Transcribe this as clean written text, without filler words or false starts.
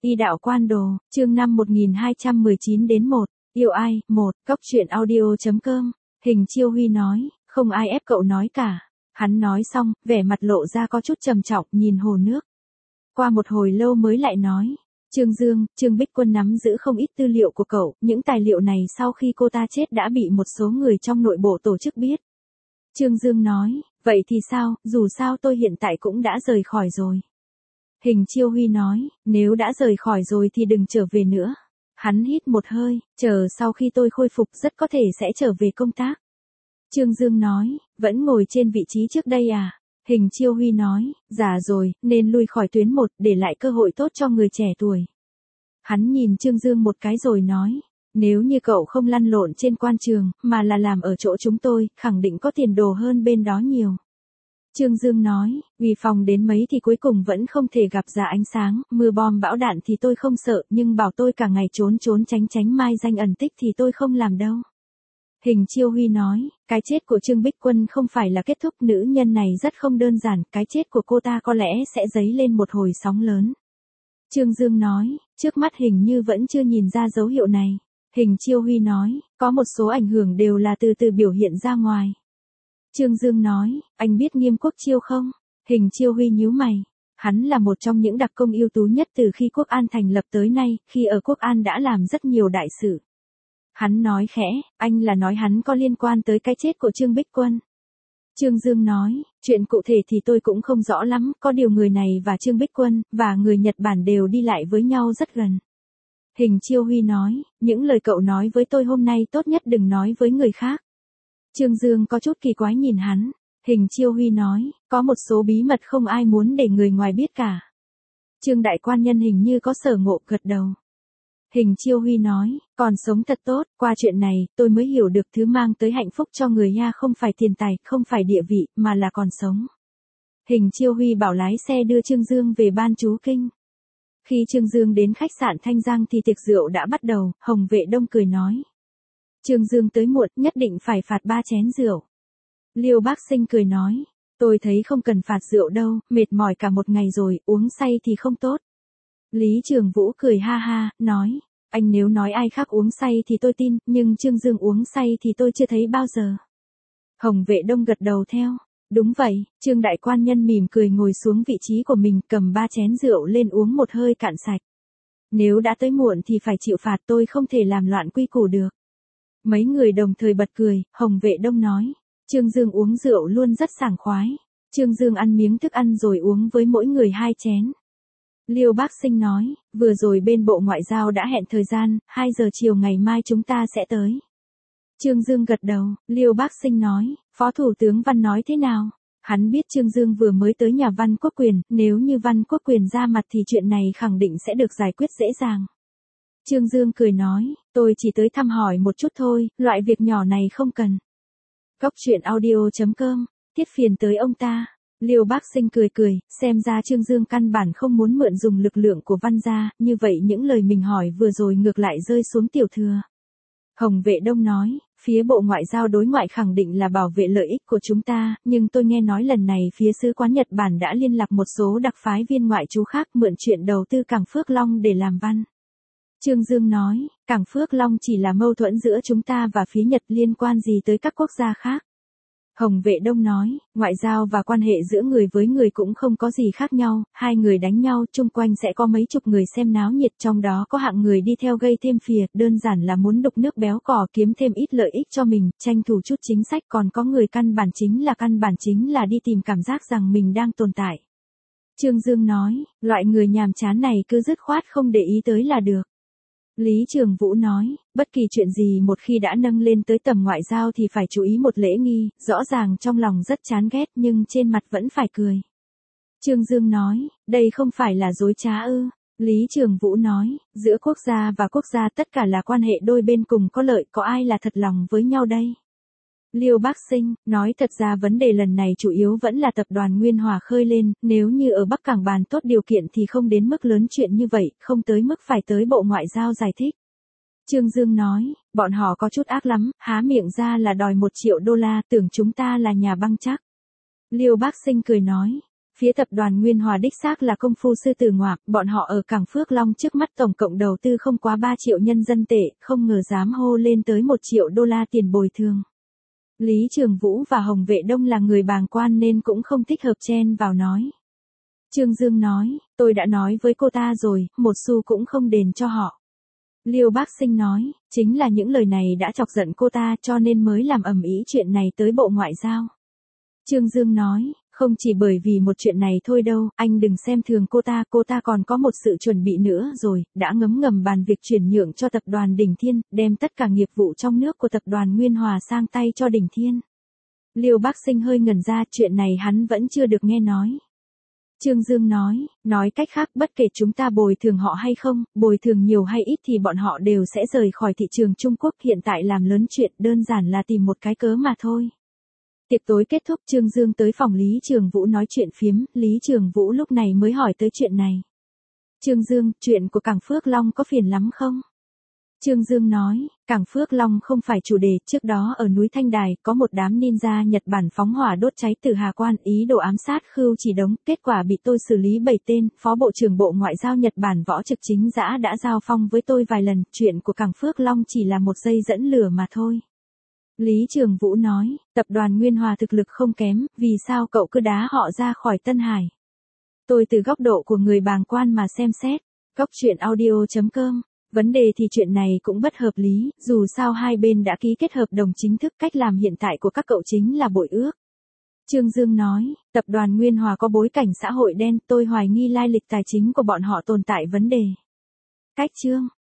Y đạo quan đồ, chương 5 1219 đến 1, yêu ai, 1, cốc truyện audio.com, Hình Chiêu Huy nói, không ai ép cậu nói cả. Hắn nói xong, vẻ mặt lộ ra có chút trầm trọng nhìn hồ nước. Qua một hồi lâu mới lại nói, Trương Bích Quân nắm giữ không ít tư liệu của cậu, những tài liệu này sau khi cô ta chết đã bị một số người trong nội bộ tổ chức biết. Trương Dương nói, vậy thì sao, dù sao tôi hiện tại cũng đã rời khỏi rồi. Hình Chiêu Huy nói, nếu đã rời khỏi rồi thì đừng trở về nữa. Hắn hít một hơi, chờ sau khi tôi khôi phục rất có thể sẽ trở về công tác. Trương Dương nói, vẫn ngồi trên vị trí trước đây à? Hình Chiêu Huy nói, già rồi, nên lui khỏi tuyến 1 để lại cơ hội tốt cho người trẻ tuổi. Hắn nhìn Trương Dương một cái rồi nói, nếu như cậu không lăn lộn trên quan trường, mà là làm ở chỗ chúng tôi, khẳng định có tiền đồ hơn bên đó nhiều. Trương Dương nói, vì phòng đến mấy thì cuối cùng vẫn không thể gặp ra ánh sáng, mưa bom bão đạn thì tôi không sợ, nhưng bảo tôi cả ngày trốn tránh mai danh ẩn tích thì tôi không làm đâu. Hình Chiêu Huy nói, cái chết của Trương Bích Quân không phải là kết thúc, nữ nhân này rất không đơn giản, cái chết của cô ta có lẽ sẽ dấy lên một hồi sóng lớn. Trương Dương nói, trước mắt hình như vẫn chưa nhìn ra dấu hiệu này. Hình Chiêu Huy nói, có một số ảnh hưởng đều là từ từ biểu hiện ra ngoài. Trương Dương nói, anh biết Nghiêm Quốc Chiêu không? Hình Chiêu Huy nhíu mày. Hắn là một trong những đặc công ưu tú nhất từ khi Quốc An thành lập tới nay, khi ở Quốc An đã làm rất nhiều đại sự. Hắn nói khẽ, anh là nói hắn có liên quan tới cái chết của Trương Bích Quân. Trương Dương nói, chuyện cụ thể thì tôi cũng không rõ lắm, có điều người này và Trương Bích Quân, và người Nhật Bản đều đi lại với nhau rất gần. Hình Chiêu Huy nói, những lời cậu nói với tôi hôm nay tốt nhất đừng nói với người khác. Trương Dương có chút kỳ quái nhìn hắn. Hình Chiêu Huy nói, có một số bí mật không ai muốn để người ngoài biết cả. Trương đại quan nhân hình như có sở ngộ, gật đầu. Hình Chiêu Huy nói, còn sống thật tốt, qua chuyện này, tôi mới hiểu được thứ mang tới hạnh phúc cho người nha không phải tiền tài, không phải địa vị, mà là còn sống. Hình Chiêu Huy bảo lái xe đưa Trương Dương về ban chú kinh. Khi Trương Dương đến khách sạn Thanh Giang thì tiệc rượu đã bắt đầu, Hồng Vệ Đông cười nói. Trương Dương tới muộn, nhất định phải phạt 3 chén rượu. Liêu Bác Sinh cười nói, tôi thấy không cần phạt rượu đâu, mệt mỏi cả một ngày rồi, uống say thì không tốt. Lý Trường Vũ cười ha ha, nói, anh nếu nói ai khác uống say thì tôi tin, nhưng Trương Dương uống say thì tôi chưa thấy bao giờ. Hồng Vệ Đông gật đầu theo, đúng vậy, Trương đại quan nhân mỉm cười ngồi xuống vị trí của mình, cầm 3 chén rượu lên uống một hơi cạn sạch. Nếu đã tới muộn thì phải chịu phạt, tôi không thể làm loạn quy củ được. Mấy người đồng thời bật cười, Hồng Vệ Đông nói, Trương Dương uống rượu luôn rất sảng khoái. Trương Dương ăn miếng thức ăn rồi uống với mỗi người 2 chén. Liêu Bác Sinh nói, vừa rồi bên Bộ Ngoại giao đã hẹn thời gian, 2 giờ chiều ngày mai chúng ta sẽ tới. Trương Dương gật đầu, Liêu Bác Sinh nói, Phó Thủ tướng Văn nói thế nào? Hắn biết Trương Dương vừa mới tới nhà Văn Quốc Quyền, nếu như Văn Quốc Quyền ra mặt thì chuyện này khẳng định sẽ được giải quyết dễ dàng. Trương Dương cười nói, tôi chỉ tới thăm hỏi một chút thôi, loại việc nhỏ này không cần. Cốc truyện audio.com, thiết phiền tới ông ta. Liêu Bác Sinh cười, xem ra Trương Dương căn bản không muốn mượn dùng lực lượng của Văn gia, như vậy những lời mình hỏi vừa rồi ngược lại rơi xuống tiểu thừa. Hồng Vệ Đông nói, phía Bộ Ngoại giao đối ngoại khẳng định là bảo vệ lợi ích của chúng ta, nhưng tôi nghe nói lần này phía sứ quán Nhật Bản đã liên lạc một số đặc phái viên ngoại trú khác mượn chuyện đầu tư cảng Phước Long để làm văn. Trương Dương nói, cảng Phước Long chỉ là mâu thuẫn giữa chúng ta và phía Nhật, liên quan gì tới các quốc gia khác. Hồng Vệ Đông nói, ngoại giao và quan hệ giữa người với người cũng không có gì khác nhau, hai người đánh nhau chung quanh sẽ có mấy chục người xem náo nhiệt, trong đó có hạng người đi theo gây thêm phìa, đơn giản là muốn đục nước béo cò kiếm thêm ít lợi ích cho mình, tranh thủ chút chính sách, còn có người căn bản chính là đi tìm cảm giác rằng mình đang tồn tại. Trương Dương nói, loại người nhàm chán này cứ dứt khoát không để ý tới là được. Lý Trường Vũ nói, bất kỳ chuyện gì một khi đã nâng lên tới tầm ngoại giao thì phải chú ý một lễ nghi, rõ ràng trong lòng rất chán ghét nhưng trên mặt vẫn phải cười. Trương Dương nói, đây không phải là dối trá ư? Lý Trường Vũ nói, giữa quốc gia và quốc gia tất cả là quan hệ đôi bên cùng có lợi, có ai là thật lòng với nhau đây? Liêu Bác Sinh nói, thật ra vấn đề lần này chủ yếu vẫn là tập đoàn Nguyên Hòa khơi lên, nếu như ở Bắc Cảng bàn tốt điều kiện thì không đến mức lớn chuyện như vậy, không tới mức phải tới Bộ Ngoại giao giải thích. Trương Dương nói, bọn họ có chút ác lắm, há miệng ra là đòi $1 triệu, tưởng chúng ta là nhà băng chắc. Liêu Bác Sinh cười nói, Phía tập đoàn Nguyên Hòa đích xác là công phu sư tử ngoạm, bọn họ ở cảng Phước Long trước mắt tổng cộng đầu tư không quá 3 triệu nhân dân tệ, không ngờ dám hô lên tới 1 triệu đô la tiền bồi thường. Lý Trường Vũ và Hồng Vệ Đông là người bàng quan nên cũng không thích hợp chen vào nói. Trương Dương nói, tôi đã nói với cô ta rồi, một xu cũng không đền cho họ. Liêu Bác Sinh nói, chính là những lời này đã chọc giận cô ta cho nên mới làm ầm ĩ chuyện này tới Bộ Ngoại giao. Trương Dương nói, không chỉ bởi vì một chuyện này thôi đâu, anh đừng xem thường cô ta còn có một sự chuẩn bị nữa rồi, đã ngấm ngầm bàn việc chuyển nhượng cho tập đoàn Đỉnh Thiên, đem tất cả nghiệp vụ trong nước của tập đoàn Nguyên Hòa sang tay cho Đỉnh Thiên. Liêu Bác Sinh hơi ngẩn ra, chuyện này hắn vẫn chưa được nghe nói. Trương Dương nói cách khác bất kể chúng ta bồi thường họ hay không, bồi thường nhiều hay ít thì bọn họ đều sẽ rời khỏi thị trường Trung Quốc, hiện tại làm lớn chuyện đơn giản là tìm một cái cớ mà thôi. Tiệc tối kết thúc, Trương Dương tới phòng Lý Trường Vũ nói chuyện phiếm, Lý Trường Vũ lúc này mới hỏi tới chuyện này. Trương Dương, chuyện của cảng Phước Long có phiền lắm không? Trương Dương nói, cảng Phước Long không phải chủ đề, trước đó ở núi Thanh Đài có một đám ninja Nhật Bản phóng hỏa đốt cháy Từ Hà Quan, ý đồ ám sát Khưu Chỉ Đống, kết quả bị tôi xử lý 7 tên, Phó Bộ trưởng Bộ Ngoại giao Nhật Bản Võ Trực Chính Giã đã giao phong với tôi vài lần, chuyện của cảng Phước Long chỉ là một dây dẫn lửa mà thôi. Lý Trường Vũ nói, tập đoàn Nguyên Hòa thực lực không kém, vì sao cậu cứ đá họ ra khỏi Tân Hải? Tôi từ góc độ của người bàng quan mà xem xét. Goctruyện.audio.com. Vấn đề thì chuyện này cũng bất hợp lý, dù sao hai bên đã ký kết hợp đồng chính thức, cách làm hiện tại của các cậu chính là bội ước. Trương Dương nói, tập đoàn Nguyên Hòa có bối cảnh xã hội đen, tôi hoài nghi lai lịch tài chính của bọn họ tồn tại vấn đề. Cách chương